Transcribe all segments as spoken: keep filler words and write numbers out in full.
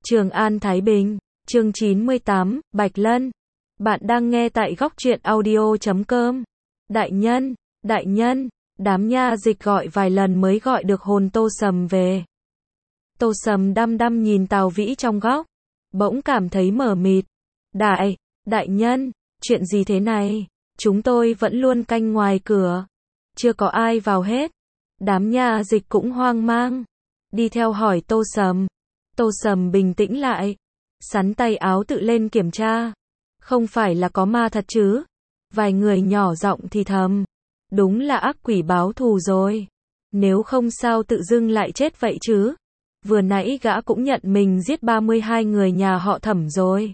Trường An Thái Bình, chương chín mươi tám, Bạch Lân. Bạn đang nghe tại góc truyện audio chấm com. Đại nhân, đại nhân, đám nha dịch gọi vài lần mới gọi được hồn Tô Sầm về. Tô Sầm đăm đăm nhìn Tào Vĩ trong góc, bỗng cảm thấy mờ mịt. Đại, đại nhân, chuyện gì thế này? Chúng tôi vẫn luôn canh ngoài cửa, chưa có ai vào hết. Đám nha dịch cũng hoang mang, đi theo hỏi Tô Sầm. Tô Sầm bình tĩnh lại, sắn tay áo tự lên kiểm tra. Không phải là có ma thật chứ? Vài người nhỏ giọng thì thầm, đúng là ác quỷ báo thù rồi. Nếu không sao tự dưng lại chết vậy chứ? Vừa nãy gã cũng nhận mình giết ba mươi hai người nhà họ Thẩm rồi.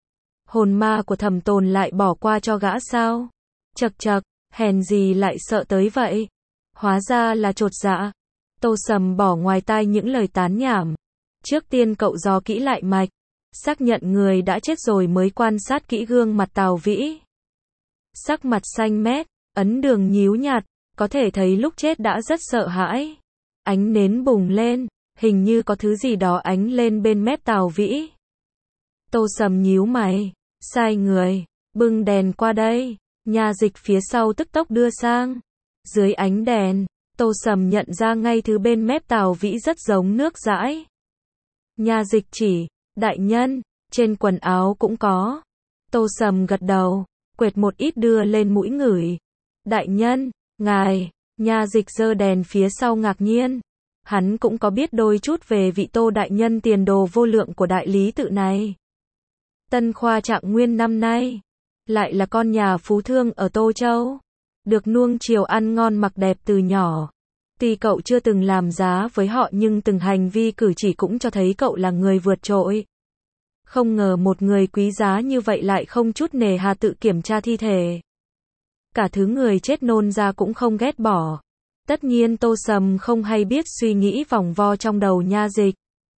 Hồn ma của Thẩm Tồn lại bỏ qua cho gã sao? Chậc chậc, hèn gì lại sợ tới vậy? Hóa ra là chột dạ. Tô Sầm bỏ ngoài tai những lời tán nhảm. Trước tiên cậu dò kỹ lại mạch, xác nhận người đã chết rồi mới quan sát kỹ gương mặt Tào Vĩ. Sắc mặt xanh mét, ấn đường nhíu nhạt, có thể thấy lúc chết đã rất sợ hãi. Ánh nến bùng lên, hình như có thứ gì đó ánh lên bên mép Tào Vĩ. Tô Sầm nhíu mày, sai người, bưng đèn qua đây. Nha dịch phía sau tức tốc đưa sang. Dưới ánh đèn, Tô Sầm nhận ra ngay thứ bên mép Tào Vĩ rất giống nước dãi. Nha dịch chỉ, đại nhân, trên quần áo cũng có. Tô Sầm gật đầu, quệt một ít đưa lên mũi ngửi. Đại nhân, ngài, nha dịch giơ đèn phía sau ngạc nhiên. Hắn cũng có biết đôi chút về vị Tô đại nhân tiền đồ vô lượng của đại lý tự này. Tân khoa trạng nguyên năm nay, lại là con nhà phú thương ở Tô Châu, được nuông chiều ăn ngon mặc đẹp từ nhỏ. Tuy cậu chưa từng làm giá với họ nhưng từng hành vi cử chỉ cũng cho thấy cậu là người vượt trội. Không ngờ một người quý giá như vậy lại không chút nề hà tự kiểm tra thi thể. Cả thứ người chết nôn ra cũng không ghét bỏ. Tất nhiên Tô Sầm không hay biết suy nghĩ vòng vo trong đầu nha dịch.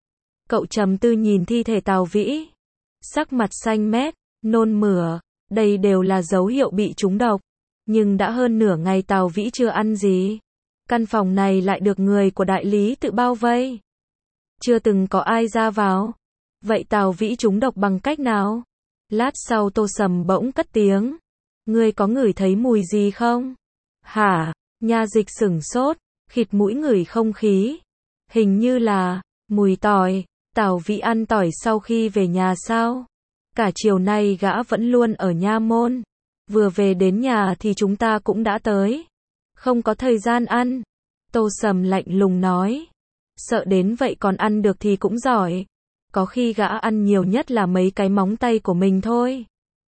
Cậu trầm tư nhìn thi thể Tào Vĩ. Sắc mặt xanh mét, nôn mửa, đây đều là dấu hiệu bị trúng độc. Nhưng đã hơn nửa ngày Tào Vĩ chưa ăn gì. Căn phòng này lại được người của đại lý tự bao vây. Chưa từng có ai ra vào. Vậy Tào Vĩ trúng độc bằng cách nào? Lát sau Tô Sầm bỗng cất tiếng. Ngươi có ngửi thấy mùi gì không? Hả? Nha dịch sửng sốt, khịt mũi ngửi không khí. Hình như là mùi tỏi. Tào Vĩ ăn tỏi sau khi về nhà sao? Cả chiều nay gã vẫn luôn ở nha môn. Vừa về đến nhà thì chúng ta cũng đã tới. Không có thời gian ăn. Tô Sầm lạnh lùng nói. Sợ đến vậy còn ăn được thì cũng giỏi. Có khi gã ăn nhiều nhất là mấy cái móng tay của mình thôi.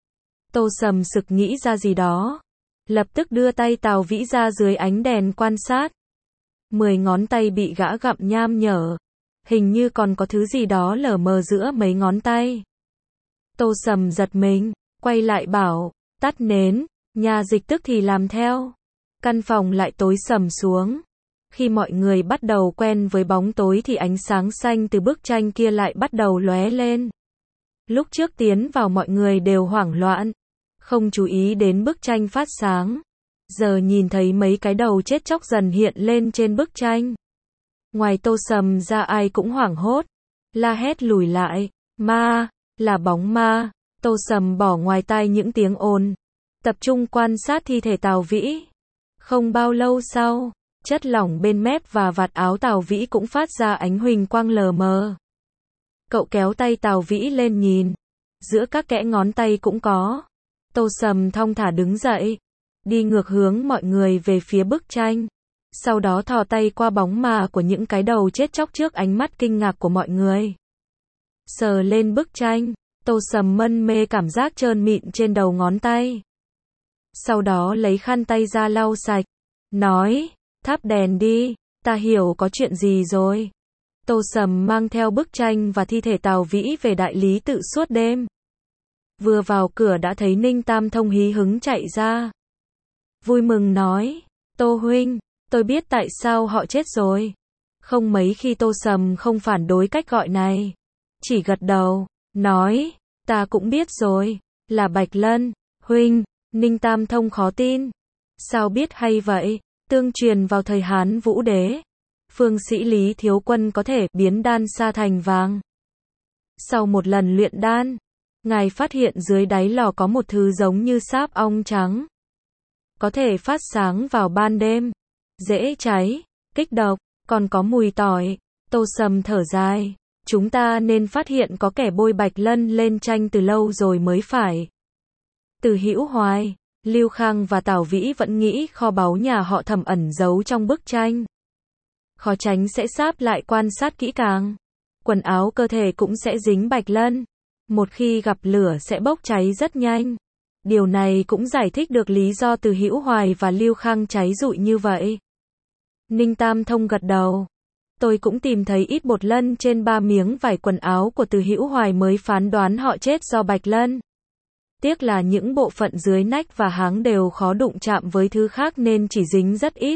Tô Sầm sực nghĩ ra gì đó. Lập tức đưa tay Tào Vĩ ra dưới ánh đèn quan sát. Mười ngón tay bị gã gặm nham nhở. Hình như còn có thứ gì đó lờ mờ giữa mấy ngón tay. Tô Sầm giật mình, quay lại bảo, tắt nến. Nha dịch tức thì làm theo. Căn phòng lại tối sầm xuống. Khi mọi người bắt đầu quen với bóng tối thì ánh sáng xanh từ bức tranh kia lại bắt đầu lóe lên. Lúc trước tiến vào mọi người đều hoảng loạn, không chú ý đến bức tranh phát sáng. Giờ nhìn thấy mấy cái đầu chết chóc dần hiện lên trên bức tranh. Ngoài Tô Sầm ra ai cũng hoảng hốt, la hét lùi lại, ma, là bóng ma. Tô Sầm bỏ ngoài tai những tiếng ồn, tập trung quan sát thi thể Tào Vĩ. Không bao lâu sau, chất lỏng bên mép và vạt áo Tào Vĩ cũng phát ra ánh huỳnh quang lờ mờ. Cậu kéo tay Tào Vĩ lên nhìn, giữa các kẽ ngón tay cũng có. Tô Sầm thong thả đứng dậy, đi ngược hướng mọi người về phía bức tranh. Sau đó thò tay qua bóng ma của những cái đầu chết chóc trước ánh mắt kinh ngạc của mọi người. Sờ lên bức tranh, Tô Sầm mân mê cảm giác trơn mịn trên đầu ngón tay. Sau đó lấy khăn tay ra lau sạch, nói, thắp đèn đi, ta hiểu có chuyện gì rồi. Tô Sầm mang theo bức tranh và thi thể Tào Vĩ về đại lý tự suốt đêm. Vừa vào cửa đã thấy Ninh Tam Thông hí hứng chạy ra. Vui mừng nói, Tô huynh, tôi biết tại sao họ chết rồi. Không mấy khi Tô Sầm không phản đối cách gọi này. Chỉ gật đầu, nói, ta cũng biết rồi, là Bạch Lân, huynh. Ninh Tam Thông khó tin. Sao biết hay vậy? Tương truyền vào thời Hán Vũ Đế, phương sĩ Lý Thiếu Quân có thể biến đan sa thành vàng. Sau một lần luyện đan, ngài phát hiện dưới đáy lò có một thứ giống như sáp ong trắng. Có thể phát sáng vào ban đêm, dễ cháy, kích độc, còn có mùi tỏi. Tô Sầm thở dài, chúng ta nên phát hiện có kẻ bôi bạch lân lên tranh từ lâu rồi mới phải. Từ Hữu Hoài, Lưu Khang và Tào Vĩ vẫn nghĩ kho báu nhà họ Thẩm ẩn giấu trong bức tranh. Khó tránh sẽ sáp lại quan sát kỹ càng. Quần áo cơ thể cũng sẽ dính bạch lân. Một khi gặp lửa sẽ bốc cháy rất nhanh. Điều này cũng giải thích được lý do Từ Hữu Hoài và Lưu Khang cháy rụi như vậy. Ninh Tam Thông gật đầu. Tôi cũng tìm thấy ít bột lân trên ba miếng vải quần áo của Từ Hữu Hoài mới phán đoán họ chết do bạch lân. Tiếc là những bộ phận dưới nách và háng đều khó đụng chạm với thứ khác nên chỉ dính rất ít.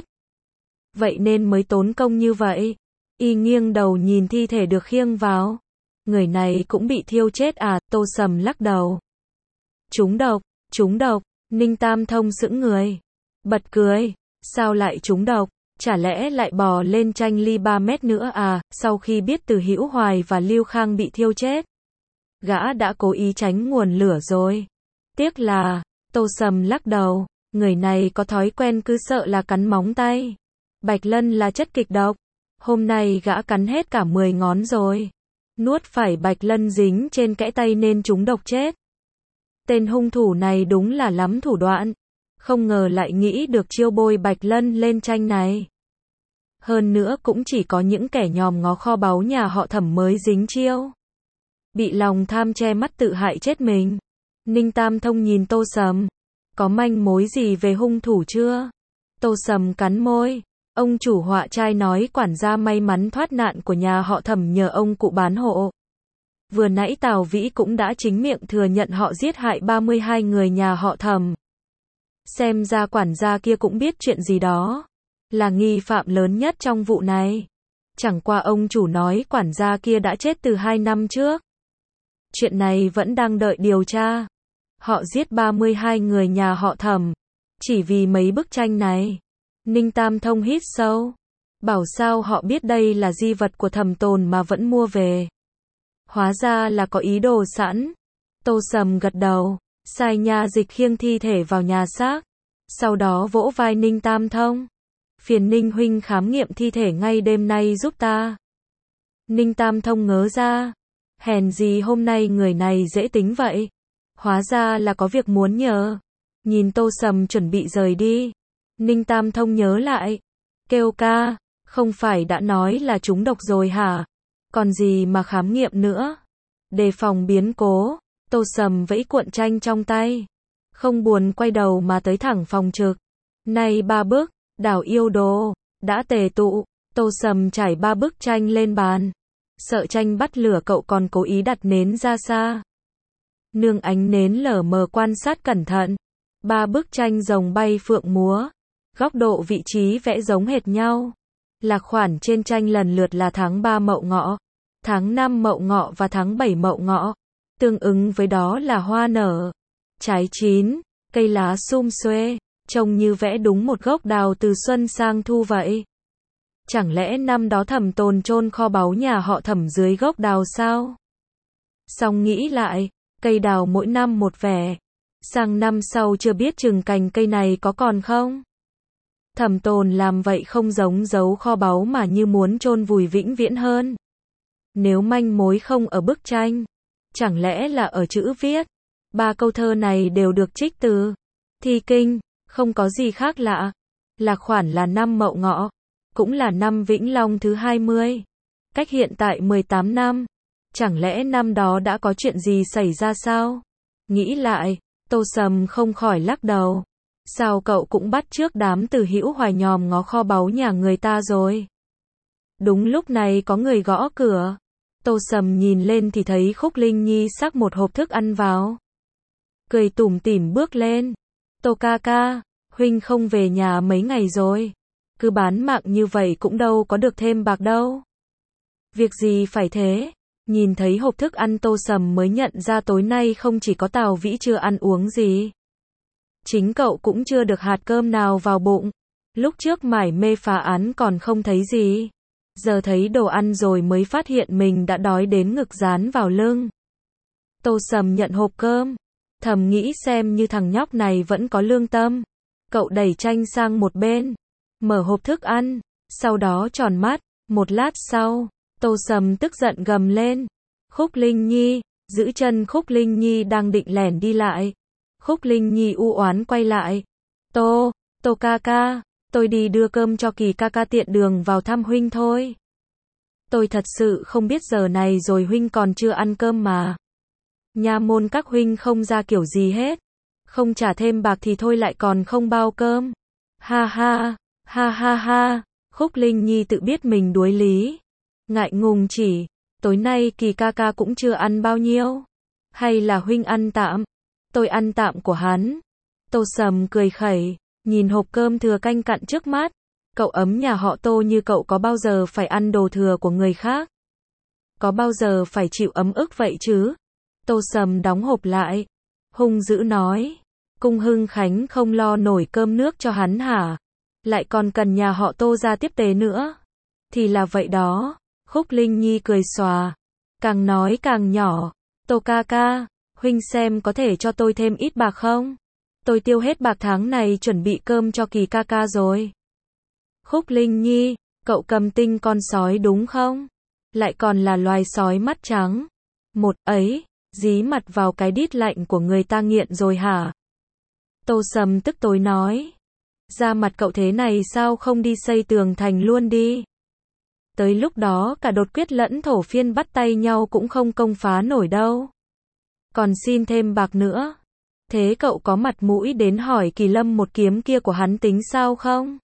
Vậy nên mới tốn công như vậy. Y nghiêng đầu nhìn thi thể được khiêng vào. Người này cũng bị thiêu chết à? Tô Sầm lắc đầu. Trúng độc, trúng độc. Ninh Tam Thông sững người. Bật cười. Sao lại trúng độc? Chả lẽ lại bò lên tranh ly ba mét nữa à? Sau khi biết Từ Hữu Hoài và Lưu Khang bị thiêu chết, gã đã cố ý tránh nguồn lửa rồi. Tiếc là, Tô Sầm lắc đầu, người này có thói quen cứ sợ là cắn móng tay. Bạch lân là chất kịch độc. Hôm nay gã cắn hết cả mười ngón rồi. Nuốt phải bạch lân dính trên kẽ tay nên trúng độc chết. Tên hung thủ này đúng là lắm thủ đoạn. Không ngờ lại nghĩ được chiêu bôi bạch lân lên tranh này. Hơn nữa cũng chỉ có những kẻ nhòm ngó kho báu nhà họ Thẩm mới dính chiêu. Bị lòng tham che mắt tự hại chết mình. Ninh Tam Thông nhìn Tô Sầm. Có manh mối gì về hung thủ chưa? Tô Sầm cắn môi. Ông chủ họa trai nói quản gia may mắn thoát nạn của nhà họ Thẩm nhờ ông cụ bán hộ. Vừa nãy Tào Vĩ cũng đã chính miệng thừa nhận họ giết hại ba mươi hai người nhà họ Thẩm. Xem ra quản gia kia cũng biết chuyện gì đó. Là nghi phạm lớn nhất trong vụ này. Chẳng qua ông chủ nói quản gia kia đã chết từ hai năm trước. Chuyện này vẫn đang đợi điều tra. Họ giết ba mươi hai người nhà họ Thẩm. Chỉ vì mấy bức tranh này. Ninh Tam Thông hít sâu. Bảo sao họ biết đây là di vật của Thẩm Tồn mà vẫn mua về. Hóa ra là có ý đồ sẵn. Tô Sầm gật đầu. Sai nha dịch khiêng thi thể vào nhà xác. Sau đó vỗ vai Ninh Tam Thông. Phiền Ninh huynh khám nghiệm thi thể ngay đêm nay giúp ta. Ninh Tam Thông ngớ ra. Hèn gì hôm nay người này dễ tính vậy. Hóa ra là có việc muốn nhờ. Nhìn Tô Sầm chuẩn bị rời đi. Ninh Tam Thông nhớ lại. Kêu ca, không phải đã nói là trúng độc rồi hả? Còn gì mà khám nghiệm nữa? Đề phòng biến cố. Tô Sầm vẫy cuộn tranh trong tay. Không buồn quay đầu mà tới thẳng phòng trực. Này ba bức, đảo yêu đồ, đã tề tụ. Tô Sầm trải ba bức tranh lên bàn. Sợ tranh bắt lửa cậu còn cố ý đặt nến ra xa. Nương ánh nến lờ mờ quan sát cẩn thận. Ba bức tranh rồng bay phượng múa. Góc độ vị trí vẽ giống hệt nhau. Lạc khoản trên tranh lần lượt là tháng ba Mậu Ngọ, tháng năm Mậu Ngọ và tháng bảy Mậu Ngọ. Tương ứng với đó là hoa nở, trái chín, cây lá sum xuê, trông như vẽ đúng một gốc đào từ xuân sang thu vậy. Chẳng lẽ năm đó Thẩm Tồn chôn kho báu nhà họ Thẩm dưới gốc đào sao? Xong nghĩ lại, cây đào mỗi năm một vẻ. Sang năm sau chưa biết chừng cành cây này có còn không? Thẩm Tồn làm vậy không giống giấu kho báu mà như muốn chôn vùi vĩnh viễn hơn. Nếu manh mối không ở bức tranh, chẳng lẽ là ở chữ viết? Ba câu thơ này đều được trích từ Thi Kinh, không có gì khác lạ. Lạc khoản là năm Mậu Ngọ, cũng là năm Vĩnh Long thứ hai mươi. Cách hiện tại mười tám năm. Chẳng lẽ năm đó đã có chuyện gì xảy ra sao? Nghĩ lại, Tô Sầm không khỏi lắc đầu. Sao cậu cũng bắt chước đám Từ Hữu Hoài nhòm ngó kho báu nhà người ta rồi? Đúng lúc này có người gõ cửa. Tô Sầm nhìn lên thì thấy Khúc Linh Nhi xách một hộp thức ăn vào. Cười tủm tỉm bước lên. Tô ca ca, huynh không về nhà mấy ngày rồi. Cứ bán mạng như vậy cũng đâu có được thêm bạc đâu. Việc gì phải thế? Nhìn thấy hộp thức ăn Tô Sầm mới nhận ra tối nay không chỉ có Tào Vĩ chưa ăn uống gì. Chính cậu cũng chưa được hạt cơm nào vào bụng. Lúc trước mải mê phá án còn không thấy gì. giờ thấy đồ ăn rồi mới phát hiện mình đã đói đến ngực dán vào lưng. Tô Sầm nhận hộp cơm, thầm nghĩ xem như thằng nhóc này vẫn có lương tâm. Cậu đẩy tranh sang một bên, mở hộp thức ăn, sau đó tròn mắt. Một lát sau, Tô Sầm tức giận gầm lên. Khúc Linh Nhi, giữ chân Khúc Linh Nhi đang định lẻn đi lại. Khúc Linh Nhi u oán quay lại. Tô, Tô ca ca, tôi đi đưa cơm cho Kỳ ca ca tiện đường vào thăm huynh thôi. Tôi thật sự không biết giờ này rồi huynh còn chưa ăn cơm mà. Nha môn các huynh không ra kiểu gì hết. Không trả thêm bạc thì thôi lại còn không bao cơm. Ha ha, ha ha ha, Khúc Linh Nhi tự biết mình đuối lý. Ngại ngùng chỉ, tối nay Kỳ ca ca cũng chưa ăn bao nhiêu. Hay là huynh ăn tạm? Tôi ăn tạm của hắn. Tô Sầm cười khẩy, nhìn hộp cơm thừa canh cặn trước mắt. Cậu ấm nhà họ Tô như cậu có bao giờ phải ăn đồ thừa của người khác? Có bao giờ phải chịu ấm ức vậy chứ? Tô Sầm đóng hộp lại, hung dữ nói. Cung Hưng Khánh không lo nổi cơm nước cho hắn hả? Lại còn cần nhà họ Tô ra tiếp tế nữa. Thì là vậy đó. Khúc Linh Nhi cười xòa, càng nói càng nhỏ. Tô ca ca, huynh xem có thể cho tôi thêm ít bạc không? Tôi tiêu hết bạc tháng này chuẩn bị cơm cho Kỳ ca ca rồi. Khúc Linh Nhi, cậu cầm tinh con sói đúng không? Lại còn là loài sói mắt trắng. Một ấy, dí mặt vào cái đít lạnh của người ta nghiện rồi hả? Tô Sầm tức tối nói. Da mặt cậu thế này sao không đi xây tường thành luôn đi? Tới lúc đó cả đột quyết lẫn thổ phiên bắt tay nhau cũng không công phá nổi đâu. Còn xin thêm bạc nữa. Thế cậu có mặt mũi đến hỏi Kỳ Lâm một kiếm kia của hắn tính sao không?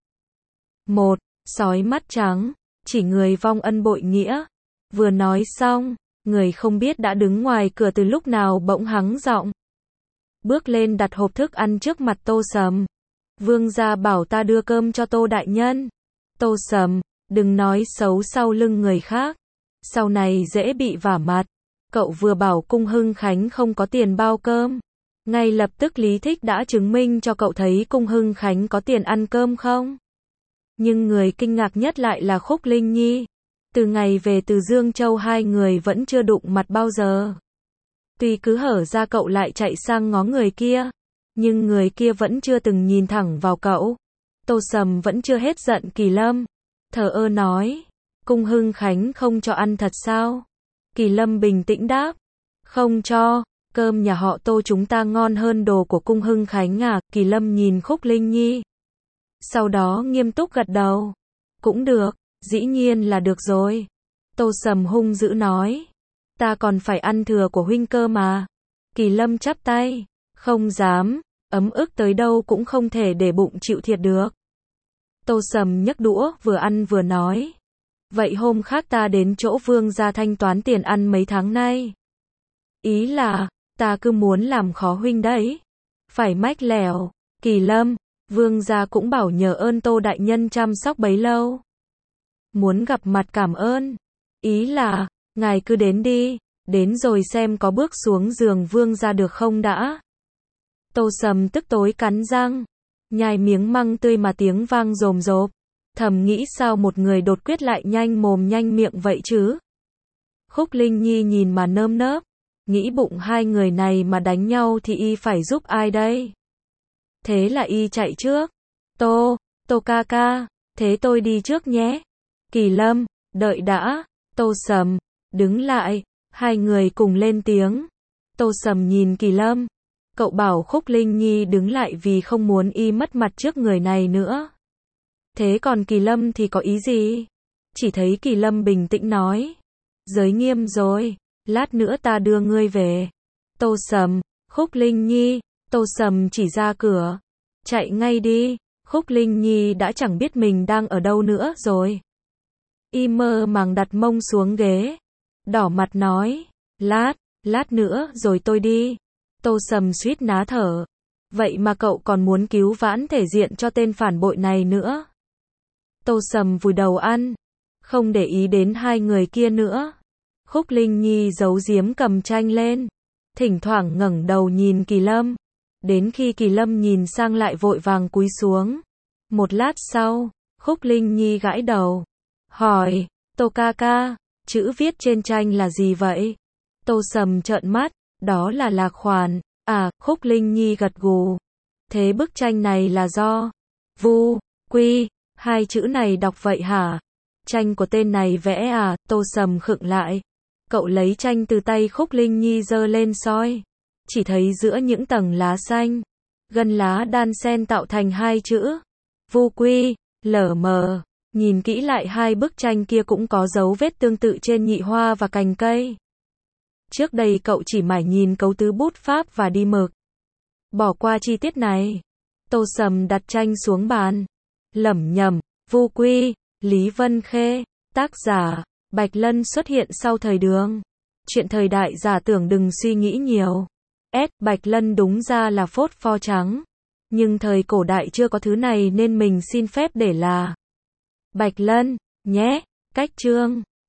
Một, sói mắt trắng, chỉ người vong ân bội nghĩa. Vừa nói xong, người không biết đã đứng ngoài cửa từ lúc nào bỗng hắng giọng. Bước lên đặt hộp thức ăn trước mặt Tô Sầm. Vương gia bảo ta đưa cơm cho Tô đại nhân. Tô Sầm, đừng nói xấu sau lưng người khác. Sau này dễ bị vả mặt. Cậu vừa bảo Cung Hưng Khánh không có tiền bao cơm. Ngay lập tức Lý Thích đã chứng minh cho cậu thấy Cung Hưng Khánh có tiền ăn cơm không? Nhưng người kinh ngạc nhất lại là Khúc Linh Nhi. Từ ngày về từ Dương Châu hai người vẫn chưa đụng mặt bao giờ. Tuy cứ hở ra cậu lại chạy sang ngó người kia. Nhưng người kia vẫn chưa từng nhìn thẳng vào cậu. Tô Sầm vẫn chưa hết giận Kỳ Lâm. Thờ ơ nói. Cung Hưng Khánh không cho ăn thật sao? Kỳ Lâm bình tĩnh đáp. Không cho. Cơm nhà họ Tô chúng ta ngon hơn đồ của Cung Hưng Khánh à? Kỳ Lâm nhìn Khúc Linh Nhi. Sau đó nghiêm túc gật đầu. Cũng được, dĩ nhiên là được rồi. Tô Sầm hung dữ nói. Ta còn phải ăn thừa của huynh cơ mà. Kỳ Lâm chắp tay. Không dám, ấm ức tới đâu cũng không thể để bụng chịu thiệt được. Tô Sầm nhấc đũa vừa ăn vừa nói. Vậy hôm khác ta đến chỗ Vương gia thanh toán tiền ăn mấy tháng nay. Ý là, ta cứ muốn làm khó huynh đấy. Phải mách lẻo. Kỳ Lâm, Vương gia cũng bảo nhờ ơn Tô đại nhân chăm sóc bấy lâu. Muốn gặp mặt cảm ơn. Ý là, ngài cứ đến đi, đến rồi xem có bước xuống giường Vương gia được không đã. Tô Sầm tức tối cắn răng, nhai miếng măng tươi mà tiếng vang rồm rộp. Thầm nghĩ sao một người đột quyết lại nhanh mồm nhanh miệng vậy chứ? Khúc Linh Nhi nhìn mà nơm nớp, nghĩ bụng hai người này mà đánh nhau thì y phải giúp ai đây? Thế là y chạy trước. Tô, Tô ca ca, thế tôi đi trước nhé. Kỳ Lâm, đợi đã. Tô Sầm, đứng lại, hai người cùng lên tiếng. Tô Sầm nhìn Kỳ Lâm. Cậu bảo Khúc Linh Nhi đứng lại vì không muốn y mất mặt trước người này nữa. Thế còn Kỳ Lâm thì có ý gì? Chỉ thấy Kỳ Lâm bình tĩnh nói. Giới nghiêm rồi, lát nữa ta đưa ngươi về. Tô Sầm, Khúc Linh Nhi, Tô Sầm chỉ ra cửa. Chạy ngay đi, Khúc Linh Nhi đã chẳng biết mình đang ở đâu nữa rồi. Y mơ màng đặt mông xuống ghế. Đỏ mặt nói. Lát, lát nữa rồi tôi đi. Tô Sầm suýt ná thở. Vậy mà cậu còn muốn cứu vãn thể diện cho tên phản bội này nữa. Tô Sầm vùi đầu ăn. Không để ý đến hai người kia nữa. Khúc Linh Nhi giấu giếm cầm tranh lên. Thỉnh thoảng ngẩng đầu nhìn Kỳ Lâm. Đến khi Kỳ Lâm nhìn sang lại vội vàng cúi xuống. Một lát sau, Khúc Linh Nhi gãi đầu. Hỏi, Tô ca ca, chữ viết trên tranh là gì vậy? Tô Sầm trợn mắt, đó là lạc khoản. À, Khúc Linh Nhi gật gù. Thế bức tranh này là do Vu Quy, hai chữ này đọc vậy hả? Tranh của tên này vẽ à? Tô Sầm khựng lại. Cậu lấy tranh từ tay Khúc Linh Nhi giơ lên soi. Chỉ thấy giữa những tầng lá xanh, gân lá đan xen tạo thành hai chữ Vu Quy, lờ mờ. Nhìn kỹ lại hai bức tranh kia cũng có dấu vết tương tự trên nhị hoa và cành cây. Trước đây cậu chỉ mải nhìn cấu tứ bút pháp và đi mực. Bỏ qua chi tiết này. Tô Sầm đặt tranh xuống bàn. Lẩm nhẩm, Vu Quy, Lý Vân Khê, tác giả, Bạch Lân xuất hiện sau thời Đường. Chuyện thời đại giả tưởng đừng suy nghĩ nhiều. S. Bạch Lân đúng ra là phốt pho trắng. Nhưng thời cổ đại chưa có thứ này nên mình xin phép để là Bạch Lân, nhé. Cách chương